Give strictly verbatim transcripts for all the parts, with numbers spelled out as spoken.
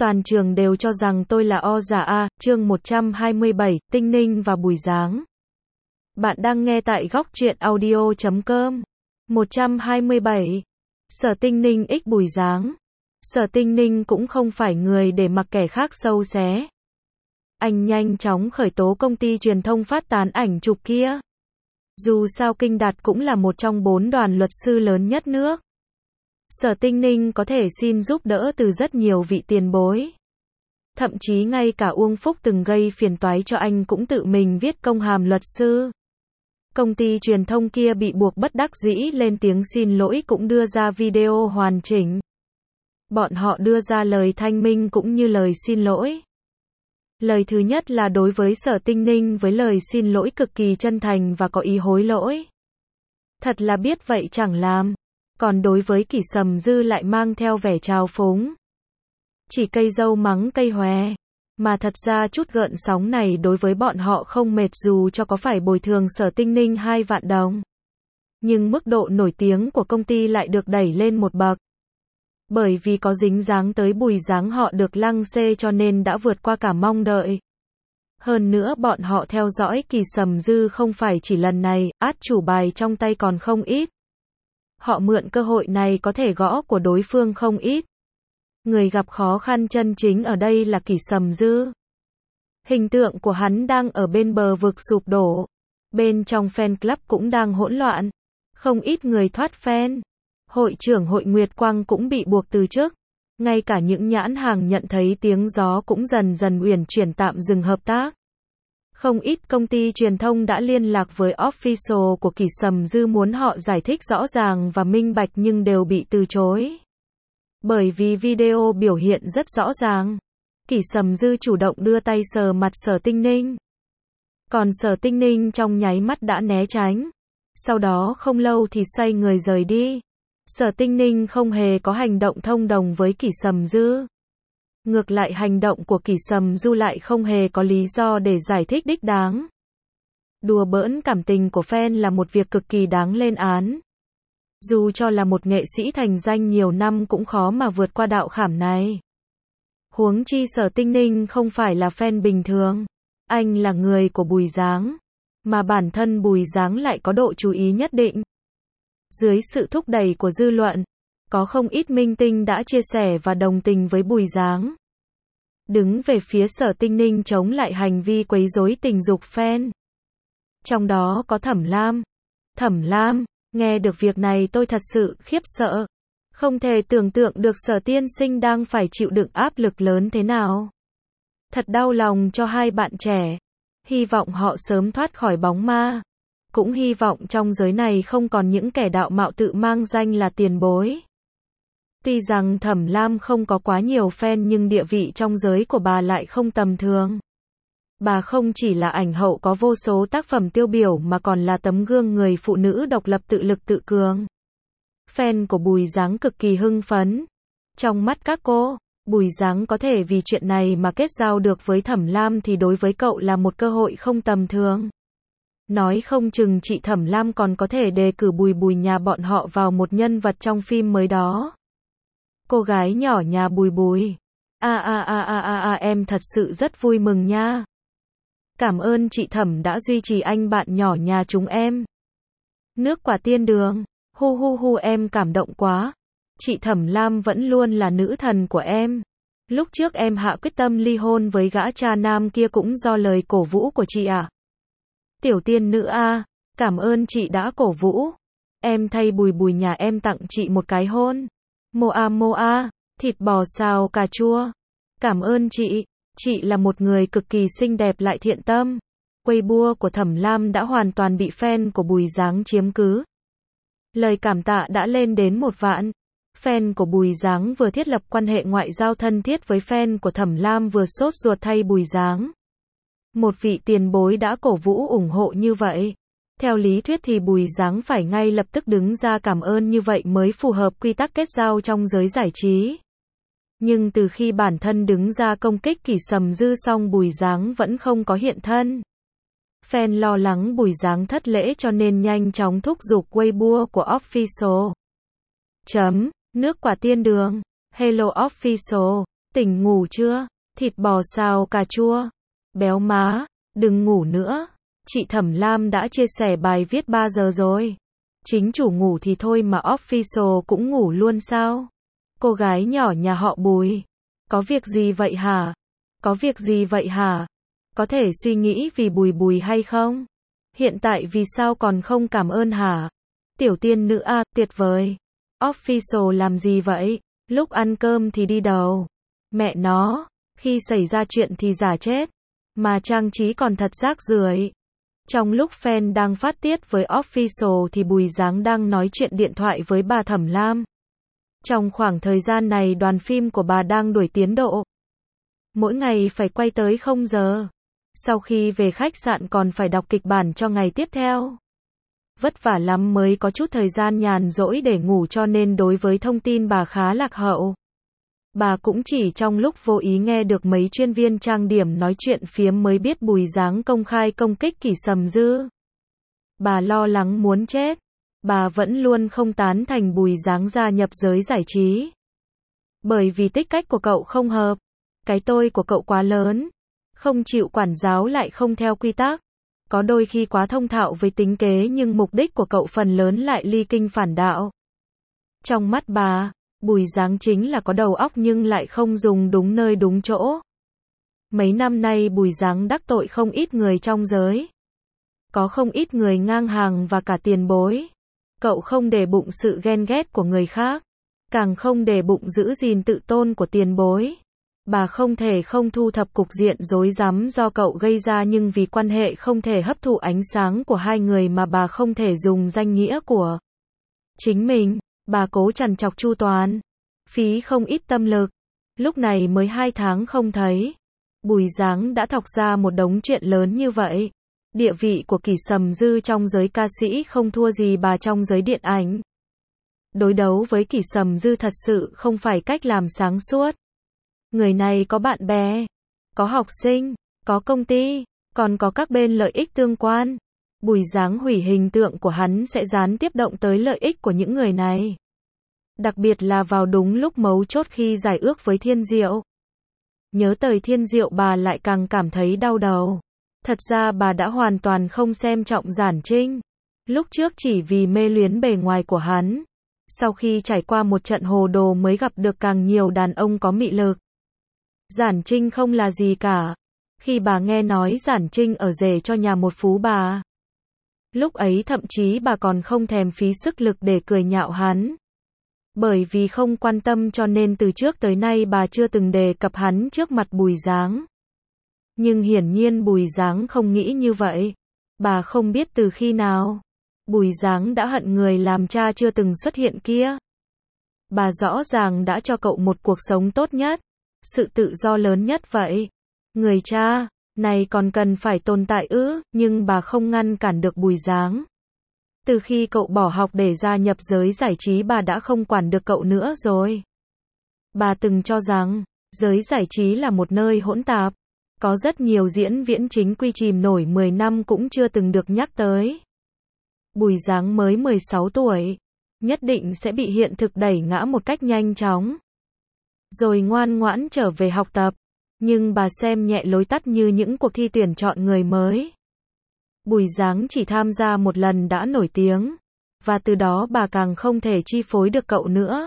Toàn trường đều cho rằng tôi là o giả a, chương một trăm hai mươi bảy, Tinh Ninh và Bùi Dáng. Bạn đang nghe tại góc truyện audio chấm com. một trăm hai mươi bảy. Sở Tinh Ninh x Bùi Dáng. Sở Tinh Ninh cũng không phải người để mặc kẻ khác sâu xé. Anh nhanh chóng khởi tố công ty truyền thông phát tán ảnh chụp kia. Dù sao Kinh Đạt cũng là một trong bốn đoàn luật sư lớn nhất nước. Sở Tinh Ninh có thể xin giúp đỡ từ rất nhiều vị tiền bối. Thậm chí ngay cả Uông Phúc từng gây phiền toái cho anh cũng tự mình viết công hàm luật sư. Công ty truyền thông kia bị buộc bất đắc dĩ lên tiếng xin lỗi cũng đưa ra video hoàn chỉnh. Bọn họ đưa ra lời thanh minh cũng như lời xin lỗi. Lời thứ nhất là đối với Sở Tinh Ninh với lời xin lỗi cực kỳ chân thành và có ý hối lỗi. Thật là biết vậy chẳng làm. Còn đối với Kỷ Sầm Dư lại mang theo vẻ trào phúng. Chỉ cây dâu mắng cây hòe. Mà thật ra chút gợn sóng này đối với bọn họ không mệt dù cho có phải bồi thường Sở Tinh Ninh hai vạn đồng. Nhưng mức độ nổi tiếng của công ty lại được đẩy lên một bậc. Bởi vì có dính dáng tới Bùi Dáng họ được lăng xê cho nên đã vượt qua cả mong đợi. Hơn nữa bọn họ theo dõi Kỷ Sầm Dư không phải chỉ lần này, át chủ bài trong tay còn không ít. Họ mượn cơ hội này có thể gõ của đối phương không ít. Người gặp khó khăn chân chính ở đây là Kỷ Sầm Dư. Hình tượng của hắn đang ở bên bờ vực sụp đổ. Bên trong fan club cũng đang hỗn loạn. Không ít người thoát fan. Hội trưởng Hội Nguyệt Quang cũng bị buộc từ chức. Ngay cả những nhãn hàng nhận thấy tiếng gió cũng dần dần uyển chuyển tạm dừng hợp tác. Không ít công ty truyền thông đã liên lạc với official của Kỷ Sầm Dư muốn họ giải thích rõ ràng và minh bạch nhưng đều bị từ chối. Bởi vì video biểu hiện rất rõ ràng. Kỷ Sầm Dư chủ động đưa tay sờ mặt Sở Tinh Ninh. Còn Sở Tinh Ninh trong nháy mắt đã né tránh. Sau đó không lâu thì xoay người rời đi. Sở Tinh Ninh không hề có hành động thông đồng với Kỷ Sầm Dư. Ngược lại hành động của Kỷ Sầm Dư lại không hề có lý do để giải thích đích đáng. Đùa bỡn cảm tình của fan là một việc cực kỳ đáng lên án. Dù cho là một nghệ sĩ thành danh nhiều năm cũng khó mà vượt qua đạo khảm này. Huống chi Sở Tinh Ninh không phải là fan bình thường. Anh là người của Bùi Dáng. Mà bản thân Bùi Dáng lại có độ chú ý nhất định. Dưới sự thúc đẩy của dư luận, có không ít minh tinh đã chia sẻ và đồng tình với Bùi Dáng. Đứng về phía Sở Tinh Ninh chống lại hành vi quấy rối tình dục fan. Trong đó có Thẩm Lam. Thẩm Lam, nghe được việc này tôi thật sự khiếp sợ. Không thể tưởng tượng được Sở tiên sinh đang phải chịu đựng áp lực lớn thế nào. Thật đau lòng cho hai bạn trẻ. Hy vọng họ sớm thoát khỏi bóng ma. Cũng hy vọng trong giới này không còn những kẻ đạo mạo tự mang danh là tiền bối. Tuy rằng Thẩm Lam không có quá nhiều fan nhưng địa vị trong giới của bà lại không tầm thường. Bà không chỉ là ảnh hậu có vô số tác phẩm tiêu biểu mà còn là tấm gương người phụ nữ độc lập tự lực tự cường. Fan của Bùi Dáng cực kỳ hưng phấn. Trong mắt các cô, Bùi Dáng có thể vì chuyện này mà kết giao được với Thẩm Lam thì đối với cậu là một cơ hội không tầm thường. Nói không chừng chị Thẩm Lam còn có thể đề cử Bùi Bùi nhà bọn họ vào một nhân vật trong phim mới đó. Cô gái nhỏ nhà Bùi Bùi. A a a a a a em thật sự rất vui mừng nha. Cảm ơn chị Thẩm đã duy trì anh bạn nhỏ nhà chúng em. Nước quả tiên đường. Hu hu hu em cảm động quá. Chị Thẩm Lam vẫn luôn là nữ thần của em. Lúc trước em hạ quyết tâm ly hôn với gã cha nam kia cũng do lời cổ vũ của chị à. Tiểu tiên nữ a, cảm ơn chị đã cổ vũ. Em thay Bùi Bùi nhà em tặng chị một cái hôn. Moa moa, thịt bò xào cà chua. Cảm ơn chị, chị là một người cực kỳ xinh đẹp lại thiện tâm. Weibo của Thẩm Lam đã hoàn toàn bị fan của Bùi Dáng chiếm cứ. Lời cảm tạ đã lên đến một vạn. Fan của Bùi Dáng vừa thiết lập quan hệ ngoại giao thân thiết với fan của Thẩm Lam vừa sốt ruột thay Bùi Dáng. Một vị tiền bối đã cổ vũ ủng hộ như vậy. Theo lý thuyết thì Bùi Dáng phải ngay lập tức đứng ra cảm ơn như vậy mới phù hợp quy tắc kết giao trong giới giải trí. Nhưng từ khi bản thân đứng ra công kích Kỷ Sầm Dư xong Bùi Dáng vẫn không có hiện thân. Fan lo lắng Bùi Dáng thất lễ cho nên nhanh chóng thúc giục Weibo của official. Chấm, nước quả tiên đường. Hello official. Tỉnh ngủ chưa? Thịt bò xào cà chua. Béo má, đừng ngủ nữa. Chị Thẩm Lam đã chia sẻ bài viết ba giờ rồi. Chính chủ ngủ thì thôi mà official cũng ngủ luôn sao? Cô gái nhỏ nhà họ Bùi. Có việc gì vậy hả? Có việc gì vậy hả? Có thể suy nghĩ vì Bùi Bùi hay không? Hiện tại vì sao còn không cảm ơn hả? Tiểu tiên nữ a, tuyệt vời. Official làm gì vậy? Lúc ăn cơm thì đi đâu? Mẹ nó, khi xảy ra chuyện thì giả chết. Mà trang trí còn thật rác rưởi. Trong lúc fan đang phát tiết với official thì Bùi Giáng đang nói chuyện điện thoại với bà Thẩm Lam. Trong khoảng thời gian này đoàn phim của bà đang đuổi tiến độ. Mỗi ngày phải quay tới không giờ. Sau khi về khách sạn còn phải đọc kịch bản cho ngày tiếp theo. Vất vả lắm mới có chút thời gian nhàn rỗi để ngủ cho nên đối với thông tin bà khá lạc hậu. Bà cũng chỉ trong lúc vô ý nghe được mấy chuyên viên trang điểm nói chuyện phiếm mới biết Bùi Giáng công khai công kích Kỷ Sầm Dư. Bà lo lắng muốn chết. Bà vẫn luôn không tán thành Bùi Giáng gia nhập giới giải trí. Bởi vì tích cách của cậu không hợp. Cái tôi của cậu quá lớn. Không chịu quản giáo lại không theo quy tắc. Có đôi khi quá thông thạo với tính kế nhưng mục đích của cậu phần lớn lại ly kinh phản đạo. Trong mắt bà, Bùi Giáng chính là có đầu óc nhưng lại không dùng đúng nơi đúng chỗ. Mấy năm nay Bùi Giáng đắc tội không ít người trong giới. Có không ít người ngang hàng và cả tiền bối. Cậu không để bụng sự ghen ghét của người khác. Càng không để bụng giữ gìn tự tôn của tiền bối. Bà không thể không thu thập cục diện rối rắm do cậu gây ra nhưng vì quan hệ không thể hấp thụ ánh sáng của hai người mà bà không thể dùng danh nghĩa của chính mình. Bà cố trằn trọc chu toàn. Phí không ít tâm lực. Lúc này mới hai tháng không thấy. Bùi Giáng đã thọc ra một đống chuyện lớn như vậy. Địa vị của Kỷ Sầm Dư trong giới ca sĩ không thua gì bà trong giới điện ảnh. Đối đấu với Kỷ Sầm Dư thật sự không phải cách làm sáng suốt. Người này có bạn bè, có học sinh, có công ty, còn có các bên lợi ích tương quan. Bùi Giáng hủy hình tượng của hắn sẽ gián tiếp động tới lợi ích của những người này. Đặc biệt là vào đúng lúc mấu chốt khi giải ước với Thiên Diệu. Nhớ tới Thiên Diệu bà lại càng cảm thấy đau đầu. Thật ra bà đã hoàn toàn không xem trọng Giản Trinh. Lúc trước chỉ vì mê luyến bề ngoài của hắn. Sau khi trải qua một trận hồ đồ mới gặp được càng nhiều đàn ông có mị lực. Giản Trinh không là gì cả. Khi bà nghe nói Giản Trinh ở rể cho nhà một phú bà. Lúc ấy thậm chí bà còn không thèm phí sức lực để cười nhạo hắn. Bởi vì không quan tâm cho nên từ trước tới nay bà chưa từng đề cập hắn trước mặt Bùi Giáng. Nhưng hiển nhiên Bùi Giáng không nghĩ như vậy. Bà không biết từ khi nào. Bùi Giáng đã hận người làm cha chưa từng xuất hiện kia. Bà rõ ràng đã cho cậu một cuộc sống tốt nhất. Sự tự do lớn nhất vậy. Người cha này còn cần phải tồn tại ư, nhưng bà không ngăn cản được Bùi Giáng. Từ khi cậu bỏ học để gia nhập giới giải trí bà đã không quản được cậu nữa rồi. Bà từng cho rằng, giới giải trí là một nơi hỗn tạp. Có rất nhiều diễn viên chính quy chìm nổi mười năm cũng chưa từng được nhắc tới. Bùi Giáng mới mười sáu tuổi. Nhất định sẽ bị hiện thực đẩy ngã một cách nhanh chóng. Rồi ngoan ngoãn trở về học tập. Nhưng bà xem nhẹ lối tắt như những cuộc thi tuyển chọn người mới. Bùi Giáng chỉ tham gia một lần đã nổi tiếng. Và từ đó bà càng không thể chi phối được cậu nữa.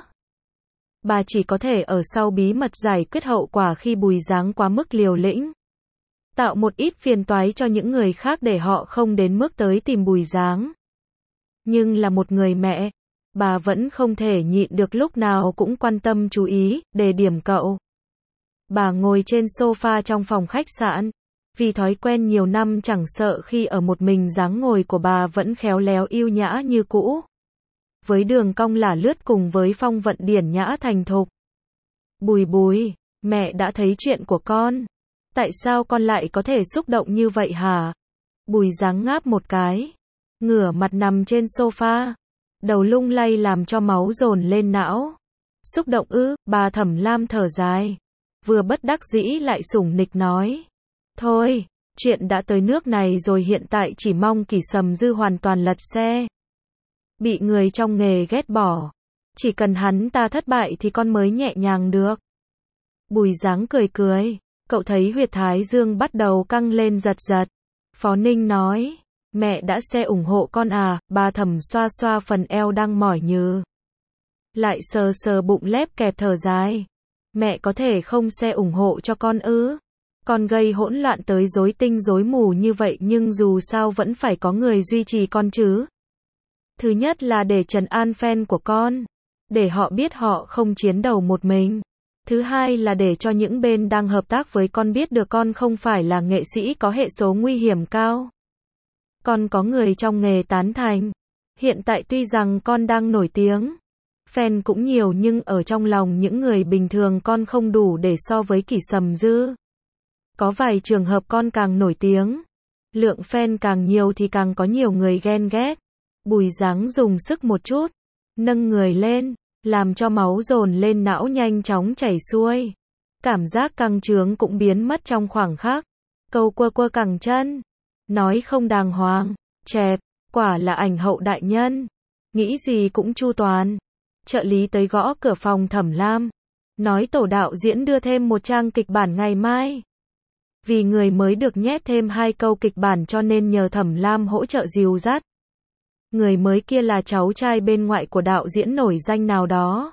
Bà chỉ có thể ở sau bí mật giải quyết hậu quả khi Bùi Giáng quá mức liều lĩnh. Tạo một ít phiền toái cho những người khác để họ không đến mức tới tìm Bùi Giáng. Nhưng là một người mẹ, bà vẫn không thể nhịn được lúc nào cũng quan tâm chú ý, đề điểm cậu. Bà ngồi trên sofa trong phòng khách sạn. Vì thói quen nhiều năm chẳng sợ khi ở một mình dáng ngồi của bà vẫn khéo léo yêu nhã như cũ. Với đường cong lả lướt cùng với phong vận điển nhã thành thục. Bùi Bùi, mẹ đã thấy chuyện của con. Tại sao con lại có thể xúc động như vậy hả? Bùi Giáng ngáp một cái. Ngửa mặt nằm trên sofa. Đầu lung lay làm cho máu dồn lên não. Xúc động ư, bà Thẩm Lam thở dài. Vừa bất đắc dĩ lại sủng nịch nói. Thôi, chuyện đã tới nước này rồi hiện tại chỉ mong Kỷ Sầm Dư hoàn toàn lật xe. Bị người trong nghề ghét bỏ. Chỉ cần hắn ta thất bại thì con mới nhẹ nhàng được. Bùi Dáng cười cười. Cậu thấy huyệt thái dương bắt đầu căng lên giật giật. Phó Ninh nói. Mẹ đã xe ủng hộ con à, bà Thẩm xoa xoa phần eo đang mỏi nhừ. Lại sờ sờ bụng lép kẹp thở dài. Mẹ có thể không xe ủng hộ cho con ư? Con gây hỗn loạn tới rối tinh rối mù như vậy nhưng dù sao vẫn phải có người duy trì con chứ. Thứ nhất là để trấn an fan của con. Để họ biết họ không chiến đầu một mình. Thứ hai là để cho những bên đang hợp tác với con biết được con không phải là nghệ sĩ có hệ số nguy hiểm cao. Con có người trong nghề tán thành. Hiện tại tuy rằng con đang nổi tiếng, fan cũng nhiều nhưng ở trong lòng những người bình thường con không đủ để so với Kỷ Sầm Dư. Có vài trường hợp con càng nổi tiếng, lượng fan càng nhiều thì càng có nhiều người ghen ghét. Bùi Dáng dùng sức một chút, nâng người lên, làm cho máu dồn lên não nhanh chóng chảy xuôi. Cảm giác căng trướng cũng biến mất trong khoảng khắc. Câu quơ quơ cẳng chân, nói không đàng hoàng, chẹp, quả là ảnh hậu đại nhân. Nghĩ gì cũng chu toàn. Trợ lý tới gõ cửa phòng Thẩm Lam, nói tổ đạo diễn đưa thêm một trang kịch bản ngày mai. Vì người mới được nhét thêm hai câu kịch bản cho nên nhờ Thẩm Lam hỗ trợ dìu dắt. Người mới kia là cháu trai bên ngoại của đạo diễn nổi danh nào đó.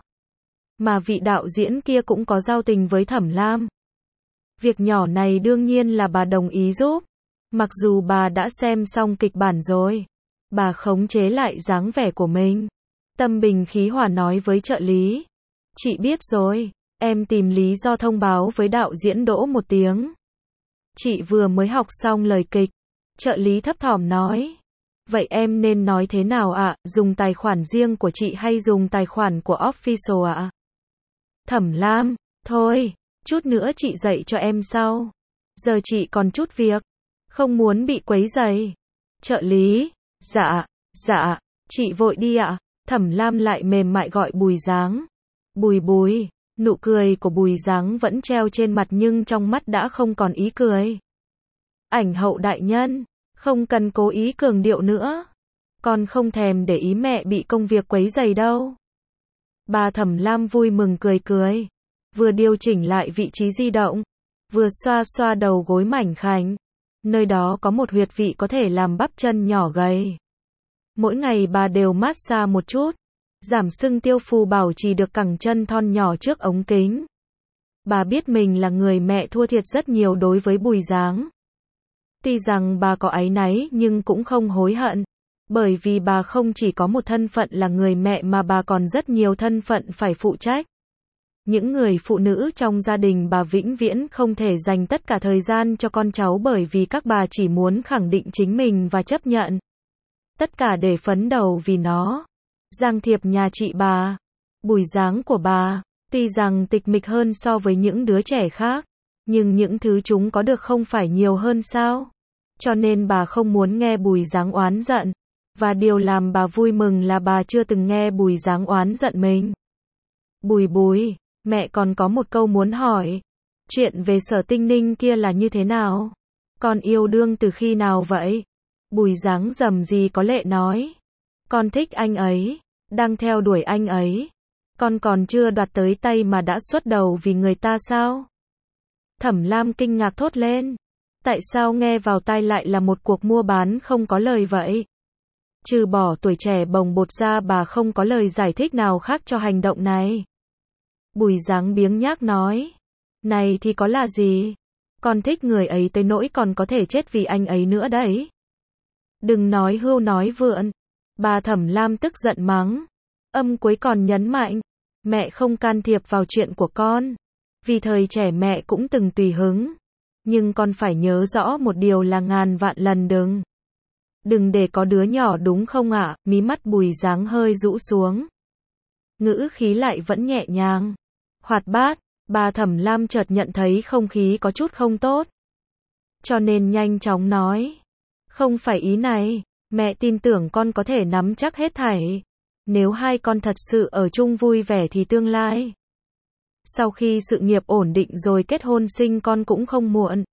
Mà vị đạo diễn kia cũng có giao tình với Thẩm Lam. Việc nhỏ này đương nhiên là bà đồng ý giúp. Mặc dù bà đã xem xong kịch bản rồi, bà khống chế lại dáng vẻ của mình. Tâm bình khí hòa nói với trợ lý. Chị biết rồi, em tìm lý do thông báo với đạo diễn Đỗ một tiếng. Chị vừa mới học xong lời kịch. Trợ lý thấp thỏm nói. Vậy em nên nói thế nào ạ? Dùng tài khoản riêng của chị hay dùng tài khoản của official ạ? Thẩm Lam, thôi, chút nữa chị dạy cho em sau. Giờ chị còn chút việc, không muốn bị quấy rầy. Trợ lý, dạ, dạ, chị vội đi ạ. Thẩm Lam lại mềm mại gọi Bùi Dáng. Bùi Bùi, nụ cười của Bùi Dáng vẫn treo trên mặt nhưng trong mắt đã không còn ý cười. Ảnh hậu đại nhân, không cần cố ý cường điệu nữa. Con không thèm để ý mẹ bị công việc quấy rầy đâu. Bà Thẩm Lam vui mừng cười cười. Vừa điều chỉnh lại vị trí di động, vừa xoa xoa đầu gối mảnh khảnh. Nơi đó có một huyệt vị có thể làm bắp chân nhỏ gầy. Mỗi ngày bà đều massage một chút, giảm sưng tiêu phù bảo trì được cẳng chân thon nhỏ trước ống kính. Bà biết mình là người mẹ thua thiệt rất nhiều đối với Bùi Dáng. Tuy rằng bà có áy náy nhưng cũng không hối hận. Bởi vì bà không chỉ có một thân phận là người mẹ mà bà còn rất nhiều thân phận phải phụ trách. Những người phụ nữ trong gia đình bà vĩnh viễn không thể dành tất cả thời gian cho con cháu bởi vì các bà chỉ muốn khẳng định chính mình và chấp nhận. Tất cả để phấn đầu vì nó. Giang Thiệp nhà chị bà, Bùi Dáng của bà, tuy rằng tịch mịch hơn so với những đứa trẻ khác, nhưng những thứ chúng có được không phải nhiều hơn sao? Cho nên bà không muốn nghe Bùi Dáng oán giận. Và điều làm bà vui mừng là bà chưa từng nghe Bùi Dáng oán giận mình. Bùi Bùi, mẹ còn có một câu muốn hỏi. Chuyện về Sở Tinh Ninh kia là như thế nào? Con yêu đương từ khi nào vậy? Bùi Dáng rầm rì có lệ nói. Con thích anh ấy, đang theo đuổi anh ấy. Con còn chưa đoạt tới tay mà đã xuất đầu vì người ta sao? Thẩm Lam kinh ngạc thốt lên. Tại sao nghe vào tai lại là một cuộc mua bán không có lời vậy? Trừ bỏ tuổi trẻ bồng bột ra bà không có lời giải thích nào khác cho hành động này. Bùi Dáng biếng nhác nói. Này thì có là gì? Con thích người ấy tới nỗi còn có thể chết vì anh ấy nữa đấy. Đừng nói hưu nói vượn. Bà Thẩm Lam tức giận mắng. Âm cuối còn nhấn mạnh. Mẹ không can thiệp vào chuyện của con. Vì thời trẻ mẹ cũng từng tùy hứng. Nhưng con phải nhớ rõ một điều là ngàn vạn lần đừng. Đừng để có đứa nhỏ đúng không ạ? Mí mắt Bùi Dáng hơi rũ xuống. Ngữ khí lại vẫn nhẹ nhàng. Hoạt bát, bà Thẩm Lam chợt nhận thấy không khí có chút không tốt. Cho nên nhanh chóng nói. Không phải ý này, mẹ tin tưởng con có thể nắm chắc hết thảy. Nếu hai con thật sự ở chung vui vẻ thì tương lai. Sau khi sự nghiệp ổn định rồi kết hôn sinh con cũng không muộn.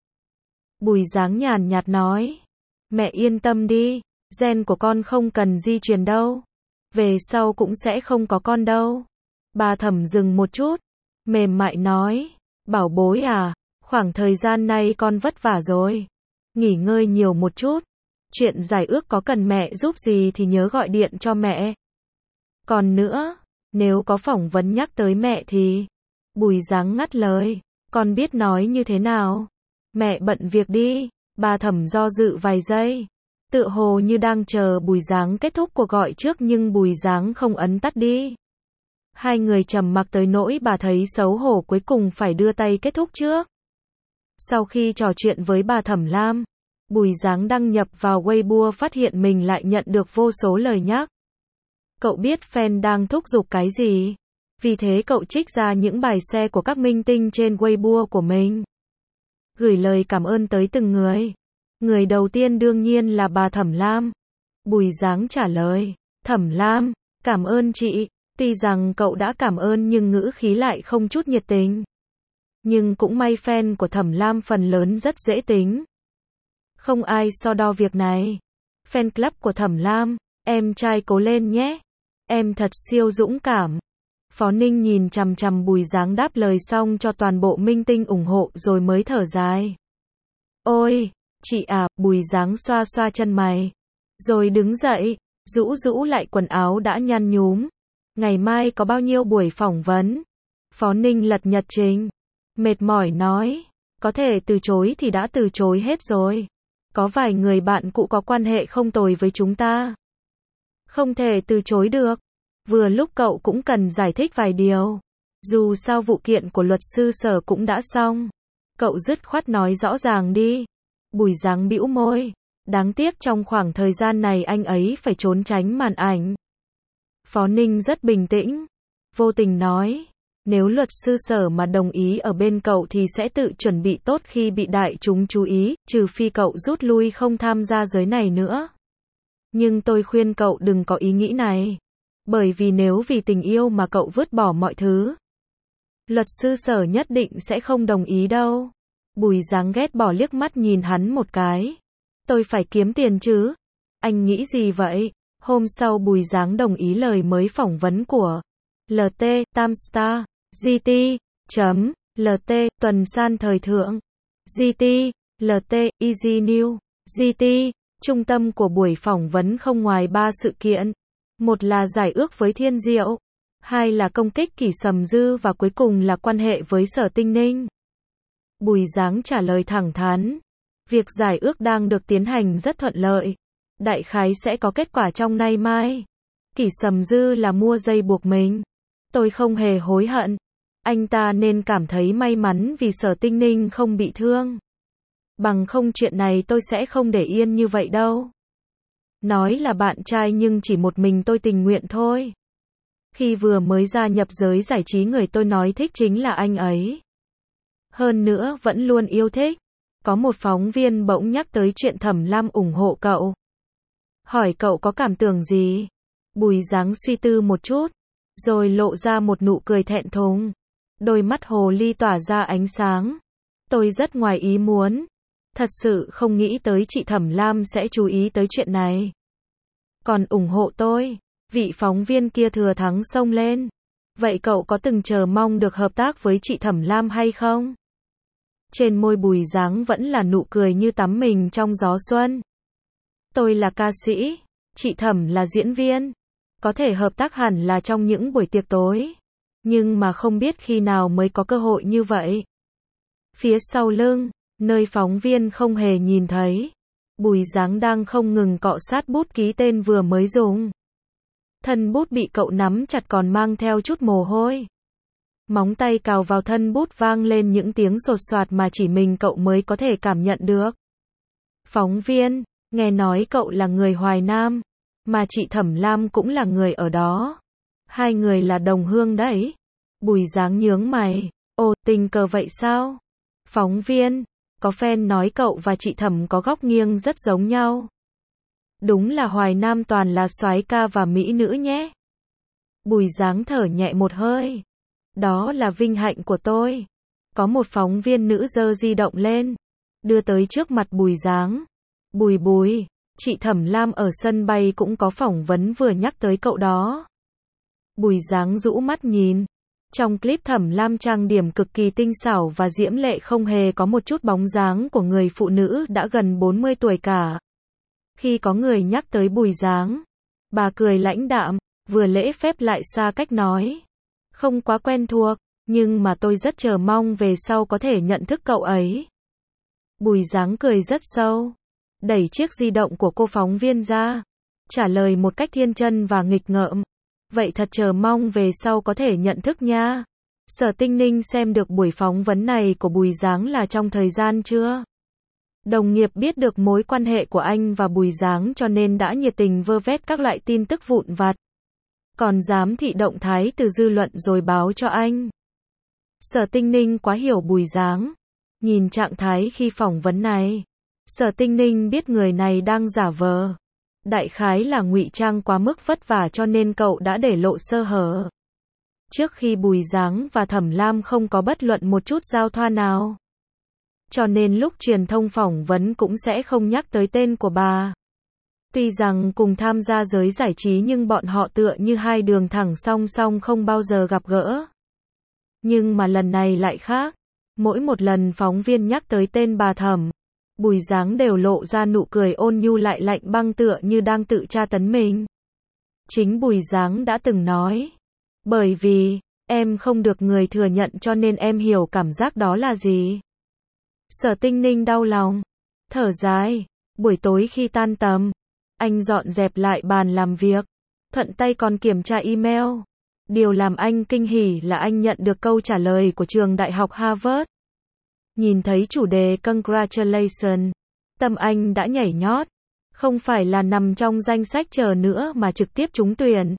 Bùi Dáng nhàn nhạt nói. Mẹ yên tâm đi, gen của con không cần di truyền đâu. Về sau cũng sẽ không có con đâu. Bà Thẩm dừng một chút, mềm mại nói. Bảo bối à, khoảng thời gian này con vất vả rồi. Nghỉ ngơi nhiều một chút. Chuyện giải ước có cần mẹ giúp gì thì nhớ gọi điện cho mẹ. Còn nữa, nếu có phỏng vấn nhắc tới mẹ thì... Bùi Giáng ngắt lời. Con biết nói như thế nào? Mẹ bận việc đi. Bà Thẩm do dự vài giây. Tựa hồ như đang chờ Bùi Giáng kết thúc cuộc gọi trước nhưng Bùi Giáng không ấn tắt đi. Hai người trầm mặc tới nỗi bà thấy xấu hổ cuối cùng phải đưa tay kết thúc trước. Sau khi trò chuyện với bà Thẩm Lam, Bùi Giáng đăng nhập vào Weibo phát hiện mình lại nhận được vô số lời nhắc. Cậu biết fan đang thúc giục cái gì? Vì thế cậu trích ra những bài share của các minh tinh trên Weibo của mình. Gửi lời cảm ơn tới từng người. Người đầu tiên đương nhiên là bà Thẩm Lam. Bùi Giáng trả lời. Thẩm Lam, cảm ơn chị. Tuy rằng cậu đã cảm ơn nhưng ngữ khí lại không chút nhiệt tình. Nhưng cũng may fan của Thẩm Lam phần lớn rất dễ tính. Không ai so đo việc này. Fan club của Thẩm Lam, em trai cố lên nhé. Em thật siêu dũng cảm. Phó Ninh nhìn chằm chằm Bùi Giáng đáp lời xong cho toàn bộ minh tinh ủng hộ rồi mới thở dài. Ôi, chị à, Bùi Giáng xoa xoa chân mày. Rồi đứng dậy, rũ rũ lại quần áo đã nhăn nhúm. Ngày mai có bao nhiêu buổi phỏng vấn? Phó Ninh lật nhật trình. Mệt mỏi nói. Có thể từ chối thì đã từ chối hết rồi. Có vài người bạn cũ có quan hệ không tồi với chúng ta. Không thể từ chối được. Vừa lúc cậu cũng cần giải thích vài điều. Dù sao vụ kiện của luật sư Sở cũng đã xong. Cậu dứt khoát nói rõ ràng đi. Bùi Giáng bĩu môi. Đáng tiếc trong khoảng thời gian này anh ấy phải trốn tránh màn ảnh. Phó Ninh rất bình tĩnh. Vô tình nói. Nếu luật sư Sở mà đồng ý ở bên cậu thì sẽ tự chuẩn bị tốt khi bị đại chúng chú ý, trừ phi cậu rút lui không tham gia giới này nữa. Nhưng tôi khuyên cậu đừng có ý nghĩ này. Bởi vì nếu vì tình yêu mà cậu vứt bỏ mọi thứ, luật sư Sở nhất định sẽ không đồng ý đâu. Bùi Giáng ghét bỏ liếc mắt nhìn hắn một cái. Tôi phải kiếm tiền chứ. Anh nghĩ gì vậy? Hôm sau Bùi Giáng đồng ý lời mới phỏng vấn của lờ tê, Tamstar, giê tê, chấm, lờ tê, Tuần San Thời Thượng, giê tê, lờ tê, Easy News, giê tê. Trung tâm của buổi phỏng vấn không ngoài ba sự kiện. Một là giải ước với Thiên Diệu, hai là công kích Kỷ Sầm Dư và cuối cùng là quan hệ với Sở Tinh Ninh. Bùi Giáng trả lời thẳng thắn. Việc giải ước đang được tiến hành rất thuận lợi. Đại khái sẽ có kết quả trong nay mai. Kỷ Sầm Dư là mua dây buộc mình. Tôi không hề hối hận. Anh ta nên cảm thấy may mắn vì Sở Tinh Ninh không bị thương. Bằng không chuyện này tôi sẽ không để yên như vậy đâu. Nói là bạn trai nhưng chỉ một mình tôi tình nguyện thôi. Khi vừa mới gia nhập giới giải trí người tôi nói thích chính là anh ấy. Hơn nữa vẫn luôn yêu thích. Có một phóng viên bỗng nhắc tới chuyện Thẩm Lam ủng hộ cậu. Hỏi cậu có cảm tưởng gì? Bùi Giáng suy tư một chút, rồi lộ ra một nụ cười thẹn thùng. Đôi mắt hồ ly tỏa ra ánh sáng. Tôi rất ngoài ý muốn. Thật sự không nghĩ tới chị Thẩm Lam sẽ chú ý tới chuyện này. Còn ủng hộ tôi. Vị phóng viên kia thừa thắng xông lên. Vậy cậu có từng chờ mong được hợp tác với chị Thẩm Lam hay không? Trên môi Bùi Giáng vẫn là nụ cười như tắm mình trong gió xuân. Tôi là ca sĩ, chị Thẩm là diễn viên. Có thể hợp tác hẳn là trong những buổi tiệc tối. Nhưng mà không biết khi nào mới có cơ hội như vậy. Phía sau lưng, nơi phóng viên không hề nhìn thấy, Bùi Giáng đang không ngừng cọ sát bút ký tên vừa mới dùng. Thân bút bị cậu nắm chặt còn mang theo chút mồ hôi. Móng tay cào vào thân bút vang lên những tiếng sột soạt mà chỉ mình cậu mới có thể cảm nhận được. Phóng viên, nghe nói cậu là người Hoài Nam, mà chị Thẩm Lam cũng là người ở đó. Hai người là đồng hương đấy. Bùi Giáng nhướng mày. Ồ, tình cờ vậy sao? Phóng viên, có fan nói cậu và chị Thẩm có góc nghiêng rất giống nhau. Đúng là Hoài Nam toàn là soái ca và mỹ nữ nhé. Bùi Giáng thở nhẹ một hơi. Đó là vinh hạnh của tôi. Có một phóng viên nữ giơ di động lên, đưa tới trước mặt Bùi Giáng. Bùi Bùi, chị Thẩm Lam ở sân bay cũng có phỏng vấn vừa nhắc tới cậu đó. Bùi Giáng rũ mắt nhìn. Trong clip Thẩm Lam trang điểm cực kỳ tinh xảo và diễm lệ, không hề có một chút bóng dáng của người phụ nữ đã gần bốn mươi tuổi cả. Khi có người nhắc tới Bùi Dáng, bà cười lãnh đạm, vừa lễ phép lại xa cách nói. Không quá quen thuộc, nhưng mà tôi rất chờ mong về sau có thể nhận thức cậu ấy. Bùi Dáng cười rất sâu, đẩy chiếc di động của cô phóng viên ra, trả lời một cách thiên chân và nghịch ngợm. Vậy thật chờ mong về sau có thể nhận thức nha. Sở Tinh Ninh xem được buổi phỏng vấn này của Bùi Dáng là trong thời gian chưa? Đồng nghiệp biết được mối quan hệ của anh và Bùi Dáng cho nên đã nhiệt tình vơ vét các loại tin tức vụn vặt. Còn giám thị động thái từ dư luận rồi báo cho anh. Sở Tinh Ninh quá hiểu Bùi Dáng. Nhìn trạng thái khi phỏng vấn này, Sở Tinh Ninh biết người này đang giả vờ. Đại khái là ngụy trang quá mức vất vả cho nên cậu đã để lộ sơ hở. Trước khi Bùi Dáng và Thẩm Lam không có bất luận một chút giao thoa nào. Cho nên lúc truyền thông phỏng vấn cũng sẽ không nhắc tới tên của bà. Tuy rằng cùng tham gia giới giải trí nhưng bọn họ tựa như hai đường thẳng song song không bao giờ gặp gỡ. Nhưng mà lần này lại khác. Mỗi một lần phóng viên nhắc tới tên bà Thẩm, Bùi Dáng đều lộ ra nụ cười ôn nhu lại lạnh băng tựa như đang tự tra tấn mình. Chính Bùi Dáng đã từng nói. Bởi vì, em không được người thừa nhận cho nên em hiểu cảm giác đó là gì. Sở Tinh Ninh đau lòng, thở dài. Buổi tối khi tan tầm, anh dọn dẹp lại bàn làm việc, thuận tay còn kiểm tra email. Điều làm anh kinh hỉ là anh nhận được câu trả lời của trường đại học Harvard. Nhìn thấy chủ đề Congratulations, tâm anh đã nhảy nhót. Không phải là nằm trong danh sách chờ nữa mà trực tiếp trúng tuyển.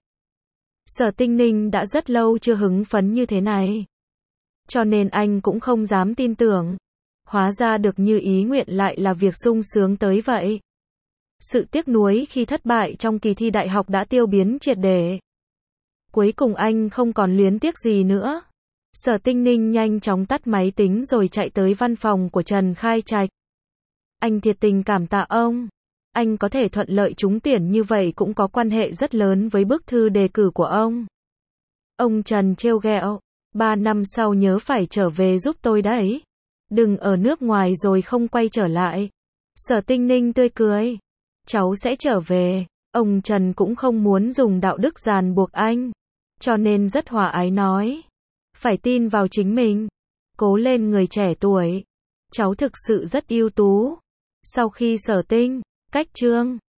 Sở Tinh Ninh đã rất lâu chưa hứng phấn như thế này. Cho nên anh cũng không dám tin tưởng. Hóa ra được như ý nguyện lại là việc sung sướng tới vậy. Sự tiếc nuối khi thất bại trong kỳ thi đại học đã tiêu biến triệt để. Cuối cùng anh không còn luyến tiếc gì nữa. Sở Tinh Ninh nhanh chóng tắt máy tính rồi chạy tới văn phòng của Trần Khai Trạch. Anh thiệt tình cảm tạ ông. Anh có thể thuận lợi trúng tuyển như vậy cũng có quan hệ rất lớn với bức thư đề cử của ông. Ông Trần trêu ghẹo, ba năm sau nhớ phải trở về giúp tôi đấy. Đừng ở nước ngoài rồi không quay trở lại. Sở Tinh Ninh tươi cười. Cháu sẽ trở về. Ông Trần cũng không muốn dùng đạo đức ràng buộc anh. Cho nên rất hòa ái nói. Phải tin vào chính mình. Cố lên người trẻ tuổi. Cháu thực sự rất ưu tú. Sau khi Sở Tinh, cách chương